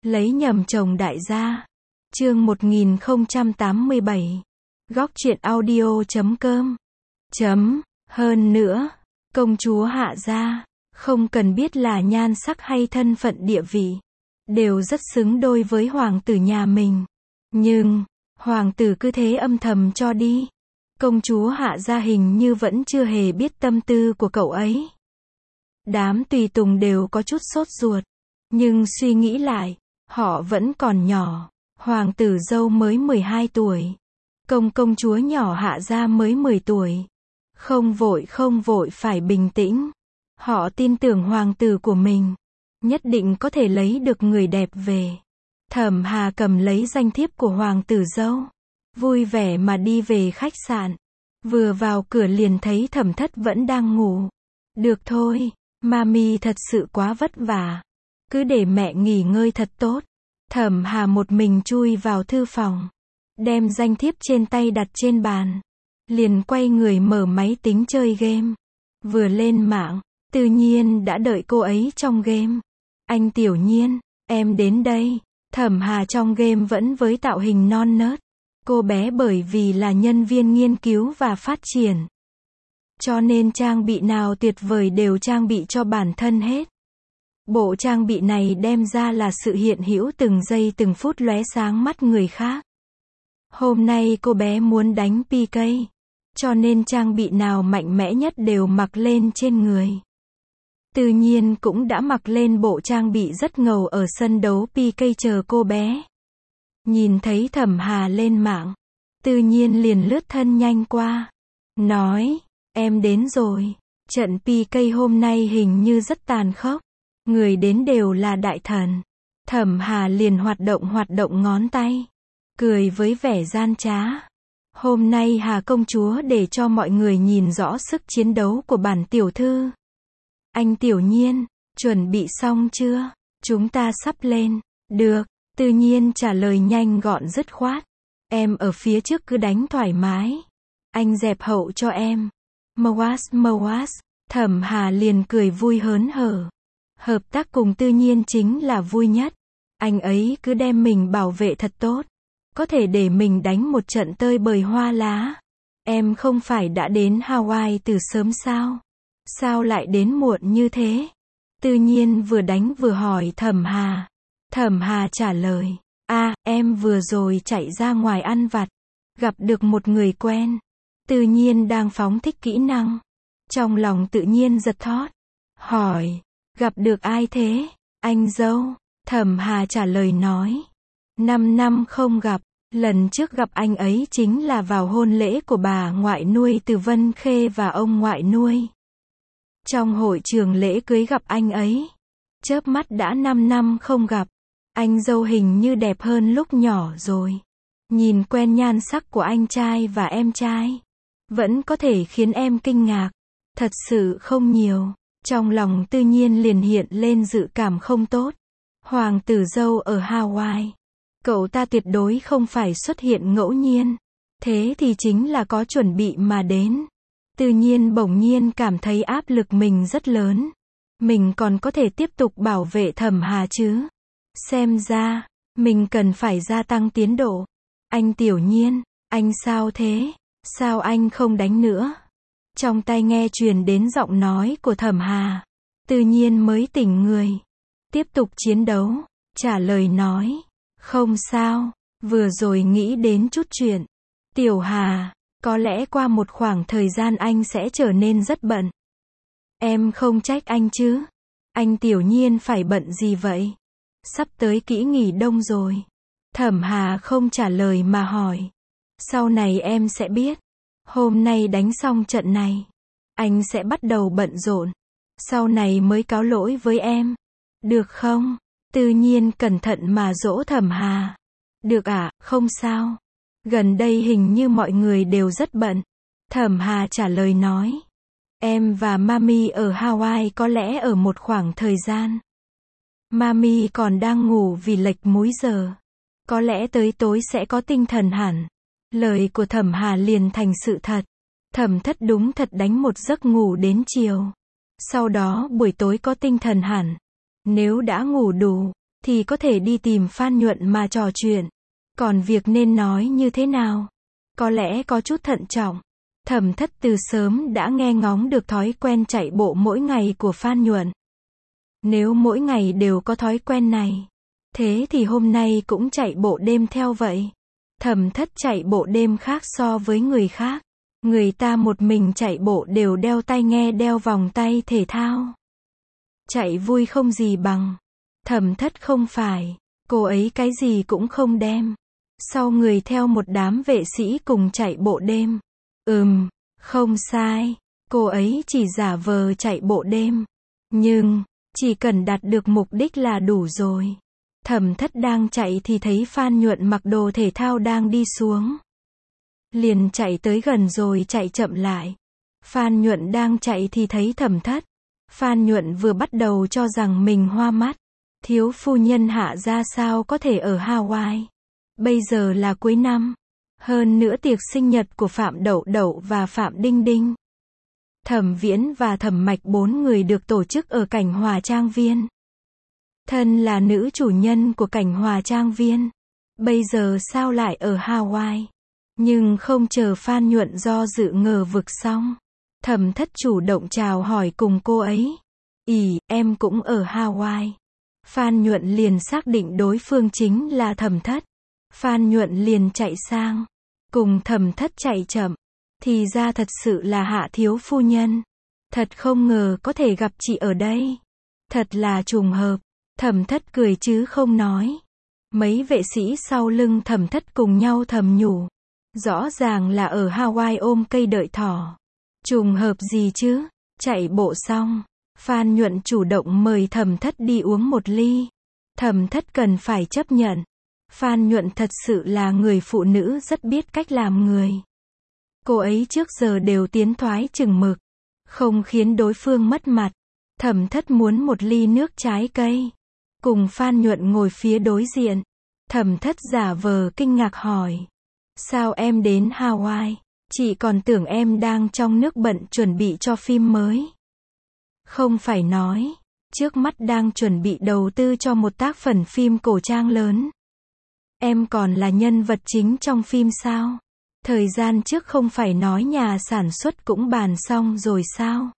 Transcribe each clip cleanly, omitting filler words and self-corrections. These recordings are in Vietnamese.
Lấy nhầm chồng đại gia. Chương 1087. Góc truyện audio.com. Hơn nữa, công chúa Hạ gia, không cần biết là nhan sắc hay thân phận địa vị, đều rất xứng đôi với hoàng tử nhà mình. Nhưng, hoàng tử cứ thế âm thầm cho đi. Công chúa Hạ gia hình như vẫn chưa hề biết tâm tư của cậu ấy. Đám tùy tùng đều có chút sốt ruột. Nhưng suy nghĩ lại, họ vẫn còn nhỏ. Hoàng tử dâu mới 12 tuổi. Công chúa nhỏ Hạ gia mới 10 tuổi. Không vội phải bình tĩnh. Họ tin tưởng hoàng tử của mình nhất định có thể lấy được người đẹp về. Thẩm Hà cầm lấy danh thiếp của hoàng tử dâu, vui vẻ mà đi về khách sạn. Vừa vào cửa liền thấy Thẩm Thất vẫn đang ngủ. Được thôi, mami thật sự quá vất vả. Cứ để mẹ nghỉ ngơi thật tốt. Thẩm Hà một mình chui vào thư phòng, đem danh thiếp trên tay đặt trên bàn, liền quay người mở máy tính chơi game. Vừa lên mạng, Tự Nhiên đã đợi cô ấy trong game. Anh Tiểu Nhiên, em đến đây. Thẩm Hà trong game vẫn với tạo hình non nớt. Cô bé bởi vì là nhân viên nghiên cứu và phát triển, cho nên trang bị nào tuyệt vời đều trang bị cho bản thân hết. Bộ trang bị này đem ra là sự hiện hữu từng giây từng phút lóe sáng mắt người khác. Hôm nay cô bé muốn đánh PK, cho nên trang bị nào mạnh mẽ nhất đều mặc lên trên người. Tự Nhiên cũng đã mặc lên bộ trang bị rất ngầu ở sân đấu PK chờ cô bé. Nhìn thấy Thẩm Hà lên mạng, Tự Nhiên liền lướt thân nhanh qua, nói, em đến rồi. Trận PK hôm nay hình như rất tàn khốc. Người đến đều là đại thần. Thẩm Hà liền hoạt động ngón tay, cười với vẻ gian trá. Hôm nay Hà công chúa để cho mọi người nhìn rõ sức chiến đấu của bản tiểu thư. Anh Tiểu Nhiên, chuẩn bị xong chưa? Chúng ta sắp lên. Được, Tự Nhiên trả lời nhanh gọn dứt khoát. Em ở phía trước cứ đánh thoải mái. Anh dẹp hậu cho em. Mwas. Thẩm Hà liền cười vui hớn hở. Hợp tác cùng Tự Nhiên chính là vui nhất. Anh ấy cứ đem mình bảo vệ thật tốt. Có thể để mình đánh một trận tơi bời hoa lá. Em không phải đã đến Hawaii từ sớm sao? Sao lại đến muộn như thế? Tự Nhiên vừa đánh vừa hỏi Thẩm Hà. Thẩm Hà trả lời, em vừa rồi chạy ra ngoài ăn vặt, gặp được một người quen. Tự Nhiên đang phóng thích kỹ năng. Trong lòng Tự Nhiên giật thót. Hỏi, gặp được ai thế? Anh dâu. Thẩm Hà trả lời nói, 5 năm không gặp, lần trước gặp anh ấy chính là vào hôn lễ của bà ngoại nuôi Từ Vân Khê và ông ngoại nuôi. Trong hội trường lễ cưới gặp anh ấy. Chớp mắt đã 5 năm không gặp. Anh dâu hình như đẹp hơn lúc nhỏ rồi. Nhìn quen nhan sắc của anh trai và em trai, vẫn có thể khiến em kinh ngạc. Thật sự không nhiều. Trong lòng Tự Nhiên liền hiện lên dự cảm không tốt. Hoàng tử dâu ở Hawaii. Cậu ta tuyệt đối không phải xuất hiện ngẫu nhiên. Thế thì chính là có chuẩn bị mà đến. Tự Nhiên bỗng nhiên cảm thấy áp lực mình rất lớn. Mình còn có thể tiếp tục bảo vệ Thẩm Hà chứ? Xem ra, mình cần phải gia tăng tiến độ. Anh Tiểu Nhiên, anh sao thế? Sao anh không đánh nữa? Trong tai nghe truyền đến giọng nói của Thẩm Hà. Tự Nhiên mới tỉnh người. Tiếp tục chiến đấu. Trả lời nói, không sao, vừa rồi nghĩ đến chút chuyện. Tiểu Hà, có lẽ qua một khoảng thời gian anh sẽ trở nên rất bận. Em không trách anh chứ? Anh Tiểu Nhiên phải bận gì vậy? Sắp tới kỷ nghỉ đông rồi. Thẩm Hà không trả lời mà hỏi. Sau này em sẽ biết. Hôm nay đánh xong trận này, anh sẽ bắt đầu bận rộn. Sau này mới cáo lỗi với em. Được không? Tự Nhiên cẩn thận mà dỗ Thẩm Hà. Được ạ, không sao. Gần đây hình như mọi người đều rất bận. Thẩm Hà trả lời nói. Em và Mami ở Hawaii có lẽ ở một khoảng thời gian. Mami còn đang ngủ vì lệch múi giờ. Có lẽ tới tối sẽ có tinh thần hẳn. Lời của Thẩm Hà liền thành sự thật. Thẩm Thất đúng thật đánh một giấc ngủ đến chiều. Sau đó buổi tối có tinh thần hẳn. Nếu đã ngủ đủ, thì có thể đi tìm Phan Nhuận mà trò chuyện. Còn việc nên nói như thế nào? Có lẽ có chút thận trọng. Thẩm Thất từ sớm đã nghe ngóng được thói quen chạy bộ mỗi ngày của Phan Nhuận. Nếu mỗi ngày đều có thói quen này, thế thì hôm nay cũng chạy bộ đêm theo vậy. Thẩm Thất chạy bộ đêm khác so với người khác. Người ta một mình chạy bộ đều đeo tai nghe, đeo vòng tay thể thao. Chạy vui không gì bằng. Thẩm Thất không phải. Cô ấy cái gì cũng không đem. Sau người theo một đám vệ sĩ cùng chạy bộ đêm. Không sai. Cô ấy chỉ giả vờ chạy bộ đêm. Nhưng, chỉ cần đạt được mục đích là đủ rồi. Thẩm Thất đang chạy thì thấy Phan Nhuận mặc đồ thể thao đang đi xuống. Liền chạy tới gần rồi chạy chậm lại. Phan Nhuận đang chạy thì thấy Thẩm Thất. Phan Nhuận vừa bắt đầu cho rằng mình hoa mắt. Thiếu phu nhân Hạ ra sao có thể ở Hawaii. Bây giờ là cuối năm. Hơn nữa tiệc sinh nhật của Phạm Đậu Đậu và Phạm Đinh Đinh. Thẩm Viễn và Thẩm Mạch 4 người được tổ chức ở Cảnh Hòa Trang Viên. Thân là nữ chủ nhân của Cảnh Hòa Trang Viên. Bây giờ sao lại ở Hawaii? Nhưng không chờ Phan Nhuận do dự ngờ vực xong. Thẩm Thất chủ động chào hỏi cùng cô ấy. Em cũng ở Hawaii. Phan Nhuận liền xác định đối phương chính là Thẩm Thất. Phan Nhuận liền chạy sang. Cùng Thẩm Thất chạy chậm. Thì ra thật sự là Hạ thiếu phu nhân. Thật không ngờ có thể gặp chị ở đây. Thật là trùng hợp. Thẩm Thất cười chứ không nói. Mấy vệ sĩ sau lưng Thẩm Thất cùng nhau thầm nhủ. Rõ ràng là ở Hawaii ôm cây đợi thỏ. Trùng hợp gì chứ? Chạy bộ xong, Phan Nhuận chủ động mời Thẩm Thất đi uống một ly. Thẩm Thất cần phải chấp nhận. Phan Nhuận thật sự là người phụ nữ rất biết cách làm người. Cô ấy trước giờ đều tiến thoái chừng mực, không khiến đối phương mất mặt. Thẩm Thất muốn một ly nước trái cây. Cùng Phan Nhuận ngồi phía đối diện. Thẩm Thất giả vờ kinh ngạc hỏi. Sao em đến Hawaii? Chị còn tưởng em đang trong nước bận chuẩn bị cho phim mới. Không phải nói, trước mắt đang chuẩn bị đầu tư cho một tác phẩm phim cổ trang lớn. Em còn là nhân vật chính trong phim sao? Thời gian trước không phải nói nhà sản xuất cũng bàn xong rồi sao?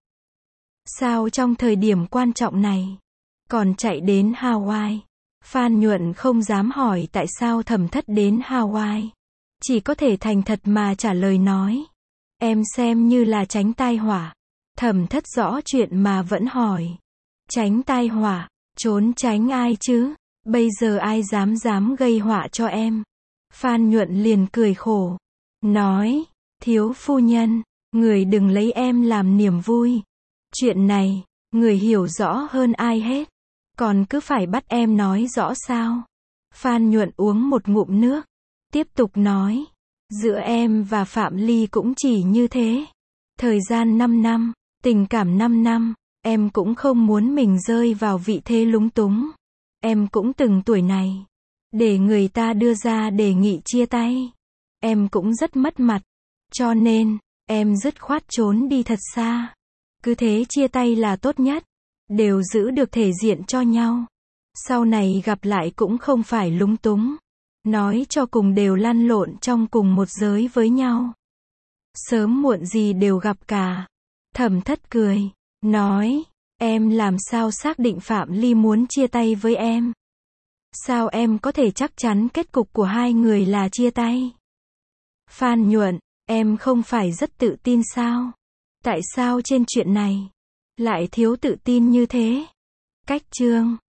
Sao trong thời điểm quan trọng này, còn chạy đến Hawaii? Phan Nhuận không dám hỏi tại sao Thẩm Thất đến Hawaii. Chỉ có thể thành thật mà trả lời nói. Em xem như là tránh tai họa. Thẩm Thất rõ chuyện mà vẫn hỏi. Tránh tai họa, trốn tránh ai chứ? Bây giờ ai dám gây họa cho em? Phan Nhuận liền cười khổ. Nói, thiếu phu nhân, người đừng lấy em làm niềm vui. Chuyện này, người hiểu rõ hơn ai hết. Còn cứ phải bắt em nói rõ sao? Phan Nhuận uống một ngụm nước. Tiếp tục nói. Giữa em và Phạm Ly cũng chỉ như thế. Thời gian 5 năm, tình cảm 5 năm, em cũng không muốn mình rơi vào vị thế lúng túng. Em cũng từng tuổi này. Để người ta đưa ra đề nghị chia tay. Em cũng rất mất mặt. Cho nên, em dứt khoát trốn đi thật xa. Cứ thế chia tay là tốt nhất. Đều giữ được thể diện cho nhau. Sau này gặp lại cũng không phải lúng túng. Nói cho cùng đều lăn lộn trong cùng một giới với nhau. Sớm muộn gì đều gặp cả. Thẩm Thất cười. Nói, em làm sao xác định Phạm Ly muốn chia tay với em? Sao em có thể chắc chắn kết cục của hai người là chia tay? Phan Nhuận, em không phải rất tự tin sao? Tại sao trên chuyện này lại thiếu tự tin như thế? Cách chương